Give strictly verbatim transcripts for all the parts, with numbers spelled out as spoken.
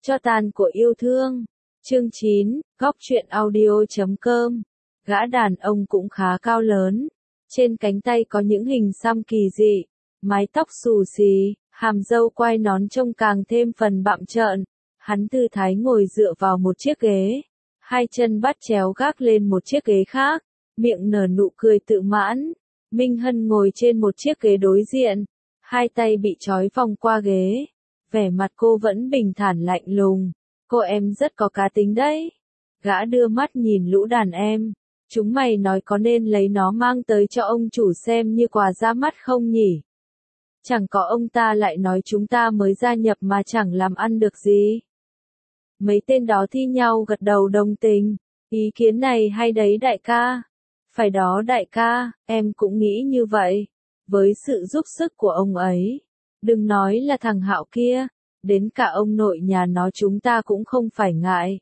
Cho tàn của yêu thương. Chương chín, góc truyện audio chấm com. Gã đàn ông cũng khá cao lớn. Trên cánh tay có những hình xăm kỳ dị. Mái tóc xù xì, hàm râu quai nón trông càng thêm phần bặm trợn. Hắn tư thái ngồi dựa vào một chiếc ghế. Hai chân bắt chéo gác lên một chiếc ghế khác. Miệng nở nụ cười tự mãn. Minh Hân ngồi trên một chiếc ghế đối diện. Hai tay bị trói vòng qua ghế. Vẻ mặt cô vẫn bình thản lạnh lùng. Cô em rất có cá tính đấy. Gã đưa mắt nhìn lũ đàn em. Chúng mày nói có nên lấy nó mang tới cho ông chủ xem như quà ra mắt không nhỉ? Chẳng có ông ta lại nói chúng ta mới gia nhập mà chẳng làm ăn được gì. Mấy tên đó thi nhau gật đầu đồng tình. Ý kiến này hay đấy đại ca. Phải đó đại ca, em cũng nghĩ như vậy. Với sự giúp sức của ông ấy. Đừng nói là thằng Hạo kia. Đến cả ông nội nhà nó chúng ta cũng không phải ngại.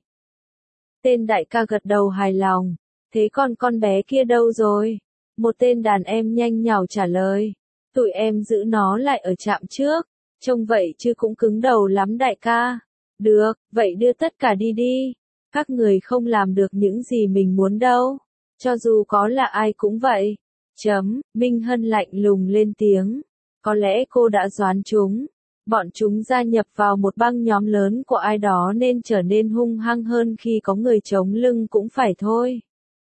Tên đại ca gật đầu hài lòng. Thế còn con bé kia đâu rồi? Một tên đàn em nhanh nhảu trả lời. Tụi em giữ nó lại ở trạm trước. Trông vậy chứ cũng cứng đầu lắm đại ca. Được, vậy đưa tất cả đi đi. Các người không làm được những gì mình muốn đâu. Cho dù có là ai cũng vậy. Chấm, Minh Hân lạnh lùng lên tiếng. Có lẽ cô đã đoán chúng. Bọn chúng gia nhập vào một băng nhóm lớn của ai đó nên trở nên hung hăng hơn khi có người chống lưng cũng phải thôi.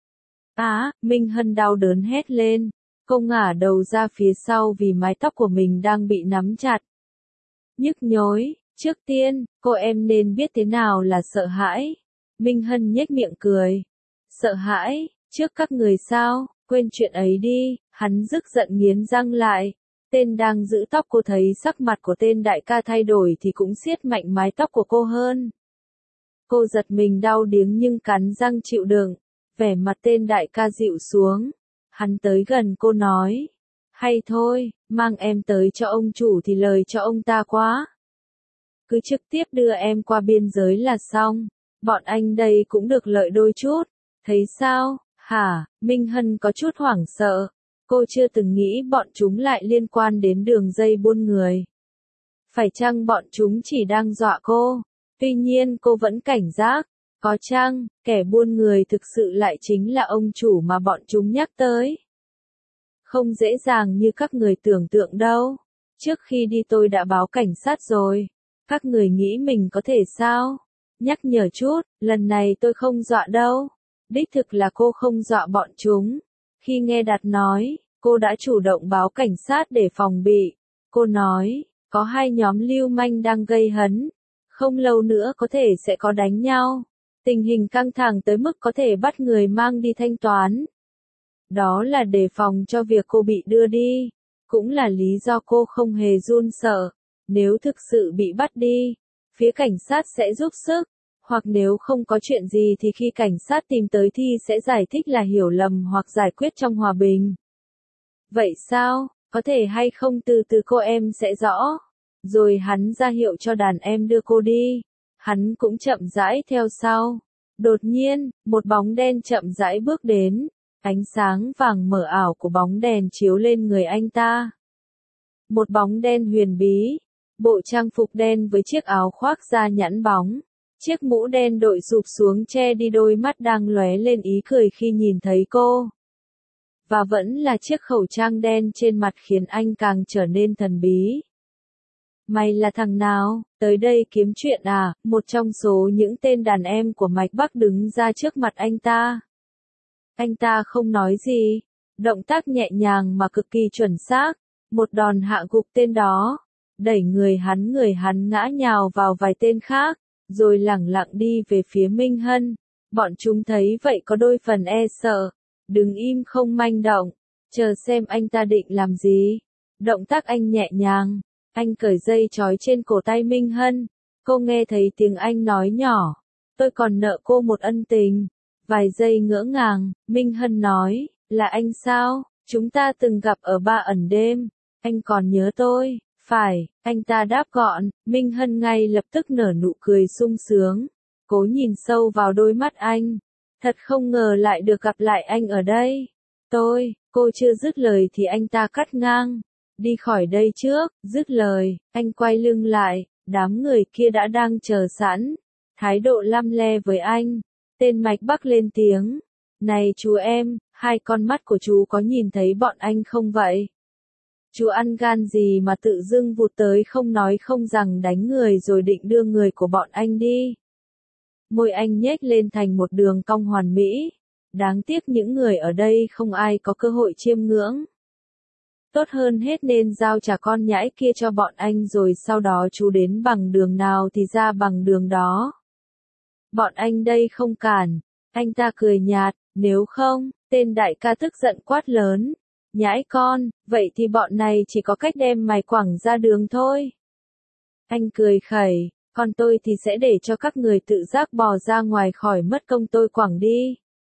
Á, Minh Hân đau đớn hét lên. Cô ngả đầu ra phía sau vì mái tóc của mình đang bị nắm chặt. Nhức nhối, trước tiên, cô em nên biết thế nào là sợ hãi. Minh Hân nhếch miệng cười. Sợ hãi, trước các người sao, quên chuyện ấy đi, hắn tức giận nghiến răng lại. Tên đang giữ tóc cô thấy sắc mặt của tên đại ca thay đổi thì cũng siết mạnh mái tóc của cô hơn. Cô giật mình đau điếng nhưng cắn răng chịu đựng. Vẻ mặt tên đại ca dịu xuống. Hắn tới gần cô nói. Hay thôi, mang em tới cho ông chủ thì lời cho ông ta quá. Cứ trực tiếp đưa em qua biên giới là xong. Bọn anh đây cũng được lợi đôi chút. Thấy sao, hả? Minh Hân có chút hoảng sợ. Cô chưa từng nghĩ bọn chúng lại liên quan đến đường dây buôn người. Phải chăng bọn chúng chỉ đang dọa cô? Tuy nhiên cô vẫn cảnh giác. Có chăng, kẻ buôn người thực sự lại chính là ông chủ mà bọn chúng nhắc tới? Không dễ dàng như các người tưởng tượng đâu. Trước khi đi tôi đã báo cảnh sát rồi. Các người nghĩ mình có thể sao? Nhắc nhở chút, lần này tôi không dọa đâu. Đích thực là cô không dọa bọn chúng. Khi nghe Đạt nói, cô đã chủ động báo cảnh sát để phòng bị. Cô nói, có hai nhóm lưu manh đang gây hấn. Không lâu nữa có thể sẽ có đánh nhau. Tình hình căng thẳng tới mức có thể bắt người mang đi thanh toán. Đó là đề phòng cho việc cô bị đưa đi. Cũng là lý do cô không hề run sợ. Nếu thực sự bị bắt đi, phía cảnh sát sẽ giúp sức. Hoặc nếu không có chuyện gì thì khi cảnh sát tìm tới thì sẽ giải thích là hiểu lầm hoặc giải quyết trong hòa bình. Vậy sao, có thể hay không từ từ cô em sẽ rõ. Rồi hắn ra hiệu cho đàn em đưa cô đi. Hắn cũng chậm rãi theo sau. Đột nhiên, một bóng đen chậm rãi bước đến. Ánh sáng vàng mờ ảo của bóng đèn chiếu lên người anh ta. Một bóng đen huyền bí. Bộ trang phục đen với chiếc áo khoác da nhẵn bóng. Chiếc mũ đen đội sụp xuống che đi đôi mắt đang lóe lên ý cười khi nhìn thấy cô. Và vẫn là chiếc khẩu trang đen trên mặt khiến anh càng trở nên thần bí. Mày là thằng nào, tới đây kiếm chuyện à? Một trong số những tên đàn em của Mạch Bắc đứng ra trước mặt anh ta. Anh ta không nói gì, động tác nhẹ nhàng mà cực kỳ chuẩn xác, một đòn hạ gục tên đó, đẩy người hắn người hắn ngã nhào vào vài tên khác, rồi lẳng lặng đi về phía Minh Hân. Bọn chúng thấy vậy có đôi phần e sợ, đứng im không manh động, chờ xem anh ta định làm gì. Động tác anh nhẹ nhàng. Anh cởi dây trói trên cổ tay Minh Hân. Cô nghe thấy tiếng anh nói nhỏ. Tôi còn nợ cô một ân tình. Vài giây ngỡ ngàng, Minh Hân nói, là anh sao? Chúng ta từng gặp ở ba ẩn đêm. Anh còn nhớ tôi? Phải, anh ta đáp gọn. Minh Hân ngay lập tức nở nụ cười sung sướng. Cố nhìn sâu vào đôi mắt anh. Thật không ngờ lại được gặp lại anh ở đây. Tôi, cô chưa dứt lời thì anh ta cắt ngang. Đi khỏi đây trước, dứt lời, anh quay lưng lại, Đám người kia đã đang chờ sẵn, thái độ lăm le với anh. Tên Mạch Bắc lên tiếng. Này chú em, hai con mắt của chú có nhìn thấy bọn anh không vậy? Chú ăn gan gì mà tự dưng vụt tới không nói không rằng đánh người rồi định đưa người của bọn anh đi. Môi anh nhếch lên thành một đường cong hoàn mỹ. Đáng tiếc những người ở đây không ai có cơ hội chiêm ngưỡng. Tốt hơn hết nên giao trả con nhãi kia cho bọn anh rồi sau đó chú đến bằng đường nào thì ra bằng đường đó. Bọn anh đây không cản. Anh ta cười nhạt, nếu không, tên đại ca tức giận quát lớn. Nhãi con, vậy thì bọn này chỉ có cách đem mày quẳng ra đường thôi. Anh cười khẩy, còn tôi thì sẽ để cho các người tự giác bò ra ngoài khỏi mất công tôi quẳng đi.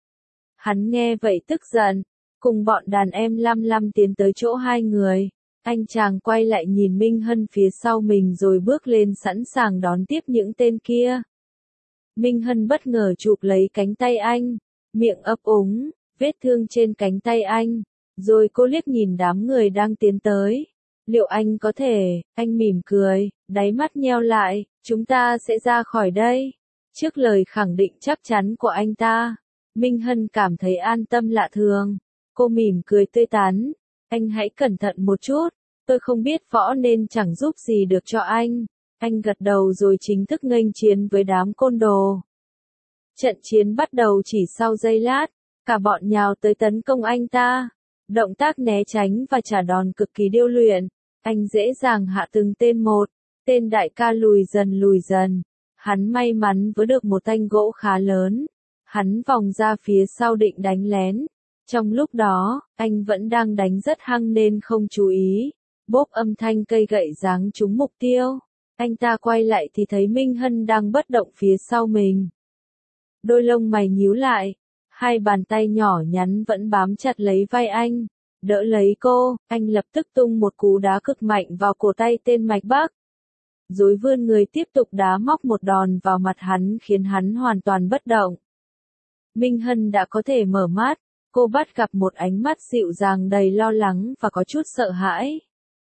Hắn nghe vậy tức giận, cùng bọn đàn em lăm lăm tiến tới chỗ hai người. Anh chàng quay lại nhìn Minh Hân phía sau mình rồi bước lên sẵn sàng đón tiếp những tên kia. Minh Hân bất ngờ chụp lấy cánh tay anh, miệng ấp úng, vết thương trên cánh tay anh. Rồi cô liếc nhìn đám người đang tiến tới. Liệu anh có thể, anh mỉm cười, đáy mắt nheo lại, chúng ta sẽ ra khỏi đây. Trước lời khẳng định chắc chắn của anh ta, Minh Hân cảm thấy an tâm lạ thường. Cô mỉm cười tươi tắn, anh hãy cẩn thận một chút, tôi không biết võ nên chẳng giúp gì được cho anh. Anh gật đầu rồi chính thức nghênh chiến với đám côn đồ. Trận chiến bắt đầu chỉ sau giây lát, cả bọn nhào tới tấn công anh ta. Động tác né tránh và trả đòn cực kỳ điêu luyện, anh dễ dàng hạ từng tên một, tên đại ca lùi dần lùi dần. Hắn may mắn với được một thanh gỗ khá lớn. Hắn vòng ra phía sau định đánh lén. Trong lúc đó, anh vẫn đang đánh rất hăng nên không chú ý. Bốp âm thanh cây gậy giáng trúng mục tiêu. Anh ta quay lại thì thấy Minh Hân đang bất động phía sau mình. Đôi lông mày nhíu lại. Hai bàn tay nhỏ nhắn vẫn bám chặt lấy vai anh. Đỡ lấy cô, anh lập tức tung một cú đá cực mạnh vào cổ tay tên Mạch Bắc. Rồi vươn người tiếp tục đá móc một đòn vào mặt hắn khiến hắn hoàn toàn bất động. Minh Hân đã có thể mở mắt, cô bắt gặp một ánh mắt dịu dàng đầy lo lắng và có chút sợ hãi.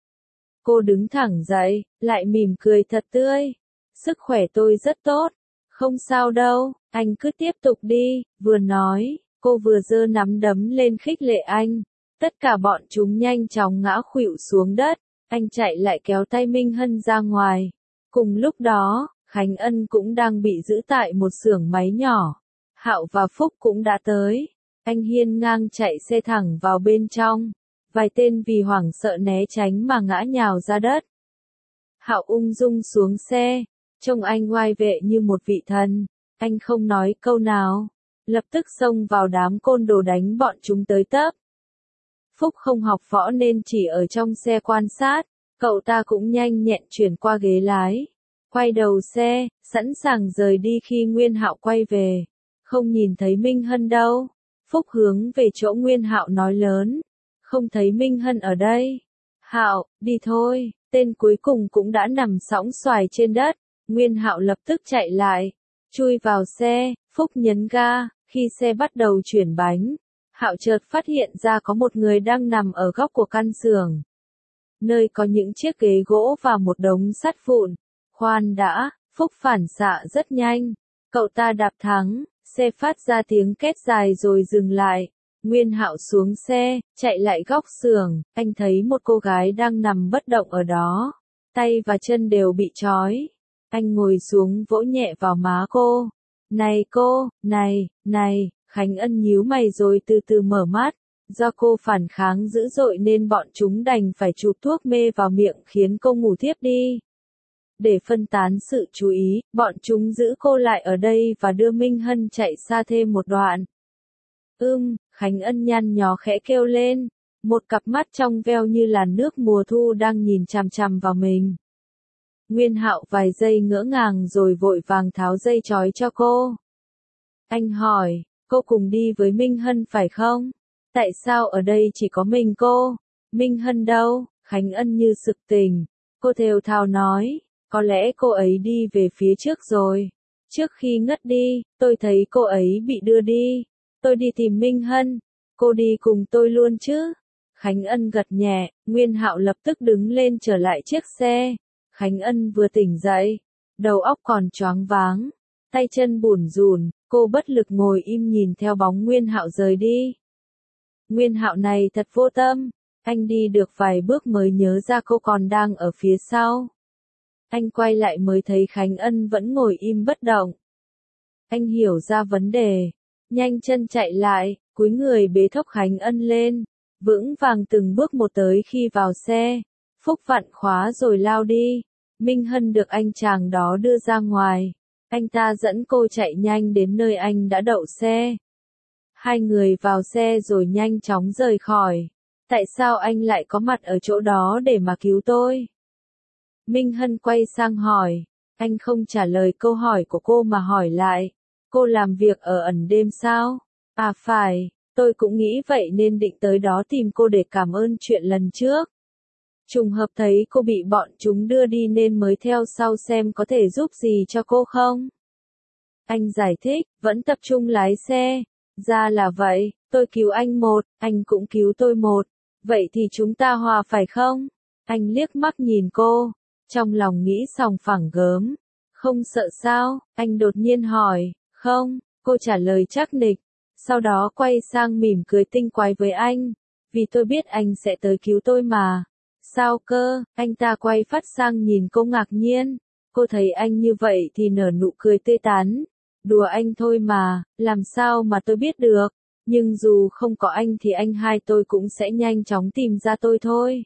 Cô đứng thẳng dậy, lại mỉm cười thật tươi. Sức khỏe tôi rất tốt. Không sao đâu, anh cứ tiếp tục đi, vừa nói, cô vừa giơ nắm đấm lên khích lệ anh. Tất cả bọn chúng nhanh chóng ngã khuỵu xuống đất, anh chạy lại kéo tay Minh Hân ra ngoài. Cùng lúc đó, Khánh Ân cũng đang bị giữ tại một xưởng máy nhỏ. Hạo và Phúc cũng đã tới. Anh hiên ngang chạy xe thẳng vào bên trong. Vài tên vì hoảng sợ né tránh mà ngã nhào ra đất. Hạo ung dung xuống xe. Trông anh oai vệ như một vị thần. Anh không nói câu nào. Lập tức xông vào đám côn đồ đánh bọn chúng tới tấp. Phúc không học võ nên chỉ ở trong xe quan sát. Cậu ta cũng nhanh nhẹn chuyển qua ghế lái. Quay đầu xe, sẵn sàng rời đi khi Nguyên Hạo quay về. Không nhìn thấy Minh Hân đâu. Phúc hướng về chỗ Nguyên Hạo nói lớn. Không thấy Minh Hân ở đây. Hạo, đi thôi. Tên cuối cùng cũng đã nằm sõng xoài trên đất. Nguyên Hạo lập tức chạy lại. Chui vào xe, Phúc nhấn ga. Khi xe bắt đầu chuyển bánh, Hạo chợt phát hiện ra có một người đang nằm ở góc của căn xưởng. Nơi có những chiếc ghế gỗ và một đống sắt vụn. Khoan đã, Phúc phản xạ rất nhanh. Cậu ta đạp thắng, xe phát ra tiếng két dài rồi dừng lại. Nguyên Hạo xuống xe, chạy lại góc xưởng, anh thấy một cô gái đang nằm bất động ở đó. Tay và chân đều bị trói. Anh ngồi xuống vỗ nhẹ vào má cô. Này cô, này, này, Khánh Ân nhíu mày rồi từ từ mở mắt. Do cô phản kháng dữ dội nên bọn chúng đành phải chụp thuốc mê vào miệng khiến cô ngủ thiếp đi. Để phân tán sự chú ý, bọn chúng giữ cô lại ở đây và đưa Minh Hân chạy xa thêm một đoạn. Ưm, Khánh Ân nhăn nhó khẽ kêu lên. Một cặp mắt trong veo như làn nước mùa thu đang nhìn chằm chằm vào mình. Nguyên Hạo vài giây ngỡ ngàng rồi vội vàng tháo dây trói cho cô. Anh hỏi, cô cùng đi với Minh Hân phải không? Tại sao ở đây chỉ có mình cô? Minh Hân đâu? Khánh Ân như sực tỉnh. Cô thều thào nói, có lẽ cô ấy đi về phía trước rồi. Trước khi ngất đi, tôi thấy cô ấy bị đưa đi. Tôi đi tìm Minh Hân. Cô đi cùng tôi luôn chứ? Khánh Ân gật nhẹ, Nguyên Hạo lập tức đứng lên trở lại chiếc xe. Khánh Ân vừa tỉnh dậy, đầu óc còn choáng váng, tay chân bủn rủn, cô bất lực ngồi im nhìn theo bóng Nguyên Hạo rời đi. Nguyên Hạo này thật vô tâm, anh đi được vài bước mới nhớ ra cô còn đang ở phía sau. Anh quay lại mới thấy Khánh Ân vẫn ngồi im bất động. Anh hiểu ra vấn đề, nhanh chân chạy lại, cúi người bế thốc Khánh Ân lên, vững vàng từng bước một tới khi vào xe, Phúc vặn khóa rồi lao đi. Minh Hân được anh chàng đó đưa ra ngoài, anh ta dẫn cô chạy nhanh đến nơi anh đã đậu xe. Hai người vào xe rồi nhanh chóng rời khỏi. Tại sao anh lại có mặt ở chỗ đó để mà cứu tôi? Minh Hân quay sang hỏi, anh không trả lời câu hỏi của cô mà hỏi lại, cô làm việc ở ẩn đêm sao? À phải, tôi cũng nghĩ vậy nên định tới đó tìm cô để cảm ơn chuyện lần trước. Trùng hợp thấy cô bị bọn chúng đưa đi nên mới theo sau xem có thể giúp gì cho cô không? Anh giải thích, vẫn tập trung lái xe. Ra là vậy, tôi cứu anh một, anh cũng cứu tôi một. Vậy thì chúng ta hòa phải không? Anh liếc mắt nhìn cô, trong lòng nghĩ sòng phẳng gớm. Không sợ sao? Anh đột nhiên hỏi. Không, cô trả lời chắc nịch. Sau đó quay sang mỉm cười tinh quái với anh. Vì tôi biết anh sẽ tới cứu tôi mà. Sao cơ? Anh ta quay phát sang nhìn cô ngạc nhiên. Cô thấy anh như vậy thì nở nụ cười tươi tắn. Đùa anh thôi mà, làm sao mà tôi biết được. Nhưng dù không có anh thì anh hai tôi cũng sẽ nhanh chóng tìm ra tôi thôi.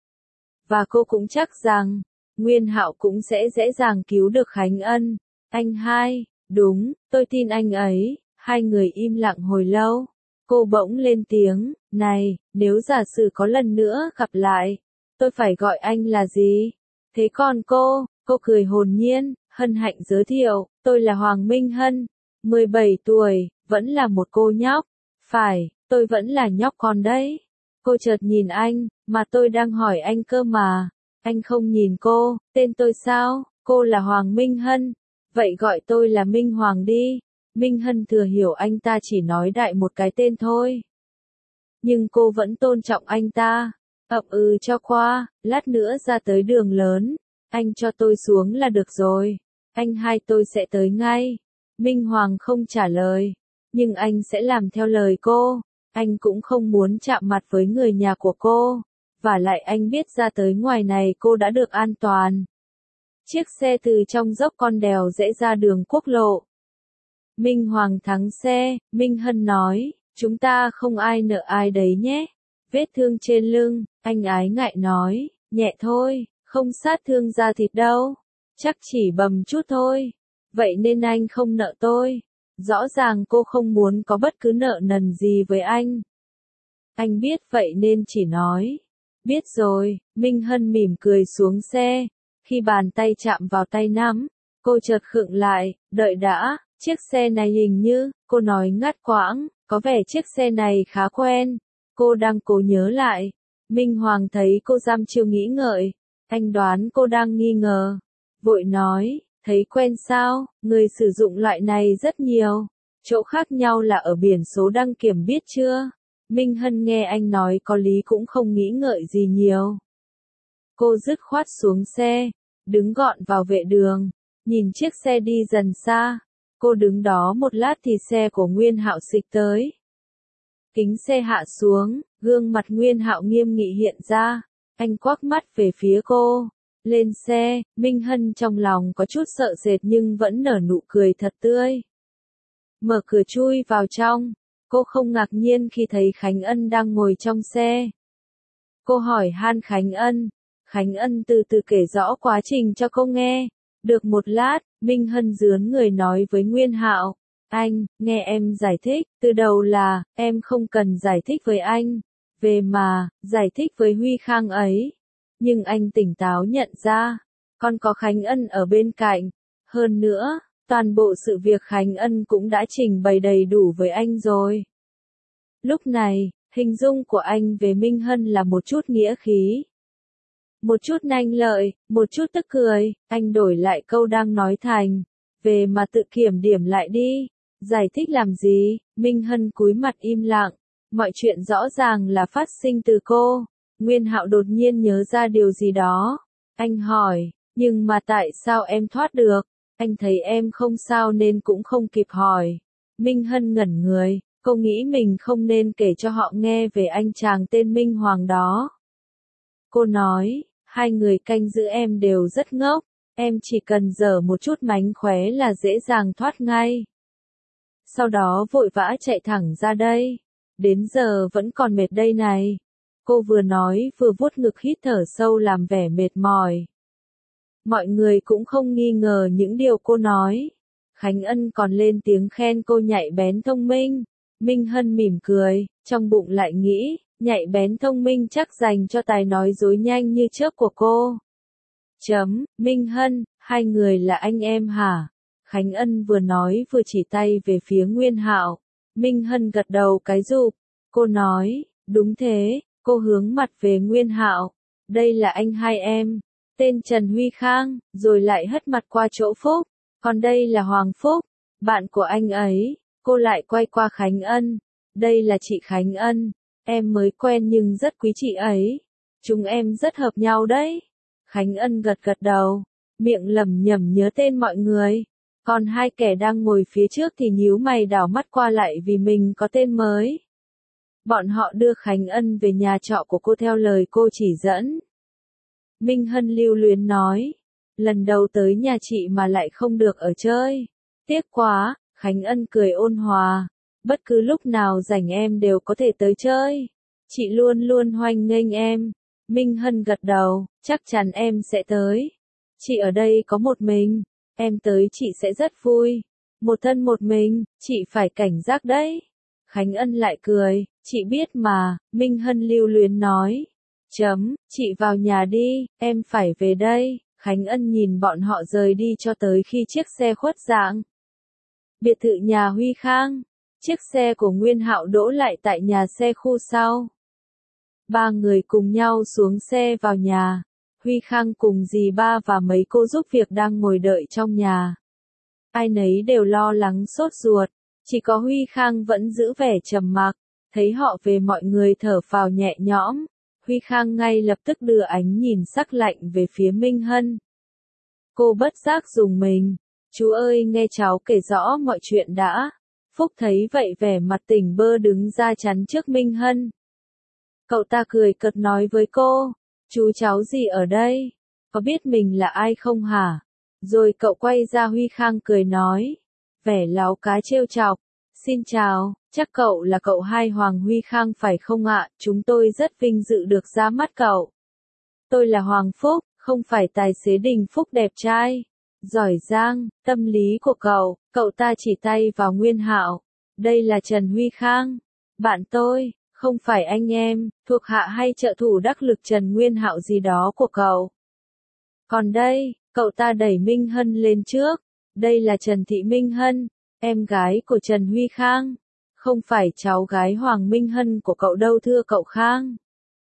Và cô cũng chắc rằng, Nguyên Hạo cũng sẽ dễ dàng cứu được Khánh Ân. Anh hai, đúng, tôi tin anh ấy. Hai người im lặng hồi lâu. Cô bỗng lên tiếng, này, nếu giả sử có lần nữa gặp lại, tôi phải gọi anh là gì? Thế còn cô? Cô cười hồn nhiên, hân hạnh giới thiệu, tôi là Hoàng Minh Hân, mười bảy tuổi, vẫn là một cô nhóc. Phải, tôi vẫn là nhóc con đấy. Cô chợt nhìn anh, mà tôi đang hỏi anh cơ mà. Anh không nhìn cô, tên tôi sao? Cô là Hoàng Minh Hân. Vậy gọi tôi là Minh Hoàng đi. Minh Hân thừa hiểu anh ta chỉ nói đại một cái tên thôi. Nhưng cô vẫn tôn trọng anh ta. Ậm ừ cho qua, lát nữa ra tới đường lớn. Anh cho tôi xuống là được rồi. Anh hai tôi sẽ tới ngay. Minh Hoàng không trả lời. Nhưng anh sẽ làm theo lời cô. Anh cũng không muốn chạm mặt với người nhà của cô. Và lại anh biết ra tới ngoài này cô đã được an toàn. Chiếc xe từ trong dốc con đèo rẽ ra đường quốc lộ. Minh Hoàng thắng xe, Minh Hân nói, chúng ta không ai nợ ai đấy nhé. Vết thương trên lưng, anh ái ngại nói, nhẹ thôi, không sát thương da thịt đâu. Chắc chỉ bầm chút thôi. Vậy nên anh không nợ tôi. Rõ ràng cô không muốn có bất cứ nợ nần gì với anh. Anh biết vậy nên chỉ nói. Biết rồi, Minh Hân mỉm cười xuống xe. Khi bàn tay chạm vào tay nắm, cô chợt khựng lại, đợi đã, chiếc xe này hình như, cô nói ngắt quãng, có vẻ chiếc xe này khá quen. Cô đang cố nhớ lại. Minh Hoàng thấy cô giam chiêu nghĩ ngợi. Anh đoán cô đang nghi ngờ. Vội nói, thấy quen sao, người sử dụng loại này rất nhiều. Chỗ khác nhau là ở biển số đăng kiểm biết chưa? Minh Hân nghe anh nói có lý cũng không nghĩ ngợi gì nhiều. Cô dứt khoát xuống xe, đứng gọn vào vệ đường, nhìn chiếc xe đi dần xa. Cô đứng đó một lát thì xe của Nguyên Hạo xịch tới. Kính xe hạ xuống, gương mặt Nguyên Hạo nghiêm nghị hiện ra. Anh quắc mắt về phía cô. Lên xe, Minh Hân trong lòng có chút sợ sệt nhưng vẫn nở nụ cười thật tươi. Mở cửa chui vào trong. Cô không ngạc nhiên khi thấy Khánh Ân đang ngồi trong xe. Cô hỏi han Khánh Ân. Khánh Ân từ từ kể rõ quá trình cho cô nghe. Được một lát, Minh Hân rướn người nói với Nguyên Hạo. Anh, nghe em giải thích, từ đầu là, em không cần giải thích với anh. Về mà, giải thích với Huy Khang ấy. Nhưng anh tỉnh táo nhận ra, còn có Khánh Ân ở bên cạnh. Hơn nữa, toàn bộ sự việc Khánh Ân cũng đã trình bày đầy đủ với anh rồi. Lúc này, hình dung của anh về Minh Hân là một chút nghĩa khí. Một chút nanh lợi, một chút tức cười, anh đổi lại câu đang nói thành. Về mà tự kiểm điểm lại đi. Giải thích làm gì? Minh Hân cúi mặt im lặng. Mọi chuyện rõ ràng là phát sinh từ cô. Nguyên Hạo đột nhiên nhớ ra điều gì đó. Anh hỏi, Nhưng mà tại sao em thoát được? Anh thấy em không sao nên cũng không kịp hỏi. Minh Hân ngẩn người, cô nghĩ mình không nên kể cho họ nghe về anh chàng tên Minh Hoàng đó. Cô nói, hai người canh giữ em đều rất ngốc, em chỉ cần giở một chút mánh khóe là dễ dàng thoát ngay. Sau đó vội vã chạy thẳng ra đây. Đến giờ vẫn còn mệt đây này. Cô vừa nói vừa vuốt ngực hít thở sâu làm vẻ mệt mỏi. Mọi người cũng không nghi ngờ những điều cô nói. Khánh Ân còn lên tiếng khen cô nhạy bén thông minh. Minh Hân mỉm cười, trong bụng lại nghĩ, nhạy bén thông minh chắc dành cho tài nói dối nhanh như chớp của cô. Chấm, Minh Hân, hai người là anh em hả? Khánh Ân vừa nói vừa chỉ tay về phía Nguyên Hạo. Minh Hân gật đầu cái rụp. Cô nói, đúng thế, cô hướng mặt về Nguyên Hạo. Đây là anh hai em, tên Trần Huy Khang, rồi lại hất mặt qua chỗ Phúc. Còn đây là Hoàng Phúc, bạn của anh ấy. Cô lại quay qua Khánh Ân. Đây là chị Khánh Ân, em mới quen nhưng rất quý chị ấy. Chúng em rất hợp nhau đấy. Khánh Ân gật gật đầu, miệng lẩm nhẩm nhớ tên mọi người. Còn hai kẻ đang ngồi phía trước thì nhíu mày đảo mắt qua lại vì mình có tên mới. Bọn họ đưa Khánh Ân về nhà trọ của cô theo lời cô chỉ dẫn. Minh Hân lưu luyến nói, lần đầu tới nhà chị mà lại không được ở chơi. Tiếc quá, Khánh Ân cười ôn hòa. Bất cứ lúc nào rảnh em đều có thể tới chơi. Chị luôn luôn hoan nghênh em. Minh Hân gật đầu, chắc chắn em sẽ tới. Chị ở đây có một mình, em tới chị sẽ rất vui. Một thân một mình, chị phải cảnh giác đấy. Khánh Ân lại cười, chị biết mà, Minh Hân lưu luyến nói. Chấm, chị vào nhà đi, em phải về đây. Khánh Ân nhìn bọn họ rời đi cho tới khi chiếc xe khuất dạng. Biệt thự nhà Huy Khang. Chiếc xe của Nguyên Hạo đỗ lại tại nhà xe khu sau. Ba người cùng nhau xuống xe vào nhà. Huy Khang cùng dì ba và mấy cô giúp việc đang ngồi đợi trong nhà. Ai nấy đều lo lắng sốt ruột. Chỉ có Huy Khang vẫn giữ vẻ trầm mặc. Thấy họ về mọi người thở phào nhẹ nhõm. Huy Khang ngay lập tức đưa ánh nhìn sắc lạnh về phía Minh Hân. Cô bất giác rùng mình. Chú ơi nghe cháu kể rõ mọi chuyện đã. Phúc thấy vậy vẻ mặt tỉnh bơ đứng ra chắn trước Minh Hân. Cậu ta cười cợt nói với cô, chú cháu gì ở đây? Có biết mình là ai không hả? Rồi cậu quay ra Huy Khang cười nói, vẻ láo cá trêu chọc. Xin chào, chắc cậu là cậu hai Hoàng Huy Khang phải không ạ? Chúng tôi rất vinh dự được ra mắt cậu. Tôi là Hoàng Phúc, không phải tài xế Đình Phúc đẹp trai. Giỏi giang, tâm lý của cậu, cậu ta chỉ tay vào Nguyên Hạo. Đây là Trần Huy Khang, bạn tôi, không phải anh em, thuộc hạ hay trợ thủ đắc lực Trần Nguyên Hạo gì đó của cậu. Còn đây, cậu ta đẩy Minh Hân lên trước. Đây là Trần Thị Minh Hân, em gái của Trần Huy Khang. Không phải cháu gái Hoàng Minh Hân của cậu đâu thưa cậu Khang.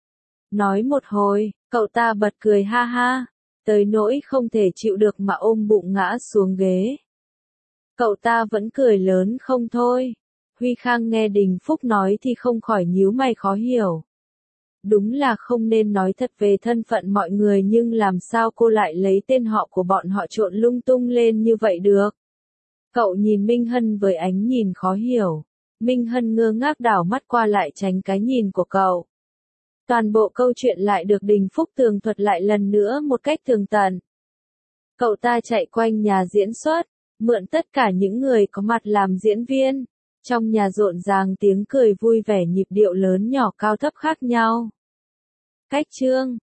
Nói một hồi, cậu ta bật cười ha ha. Tới nỗi không thể chịu được mà ôm bụng ngã xuống ghế. Cậu ta vẫn cười lớn không thôi. Huy Khang nghe Đình Phúc nói thì không khỏi nhíu mày khó hiểu. Đúng là không nên nói thật về thân phận mọi người nhưng làm sao cô lại lấy tên họ của bọn họ trộn lung tung lên như vậy được. Cậu nhìn Minh Hân với ánh nhìn khó hiểu. Minh Hân ngơ ngác đảo mắt qua lại tránh cái nhìn của cậu. Toàn bộ câu chuyện lại được Đình Phúc tường thuật lại lần nữa một cách tường tận. Cậu ta chạy quanh nhà diễn xuất, mượn tất cả những người có mặt làm diễn viên. Trong nhà rộn ràng tiếng cười vui vẻ nhịp điệu lớn nhỏ cao thấp khác nhau. Cách chương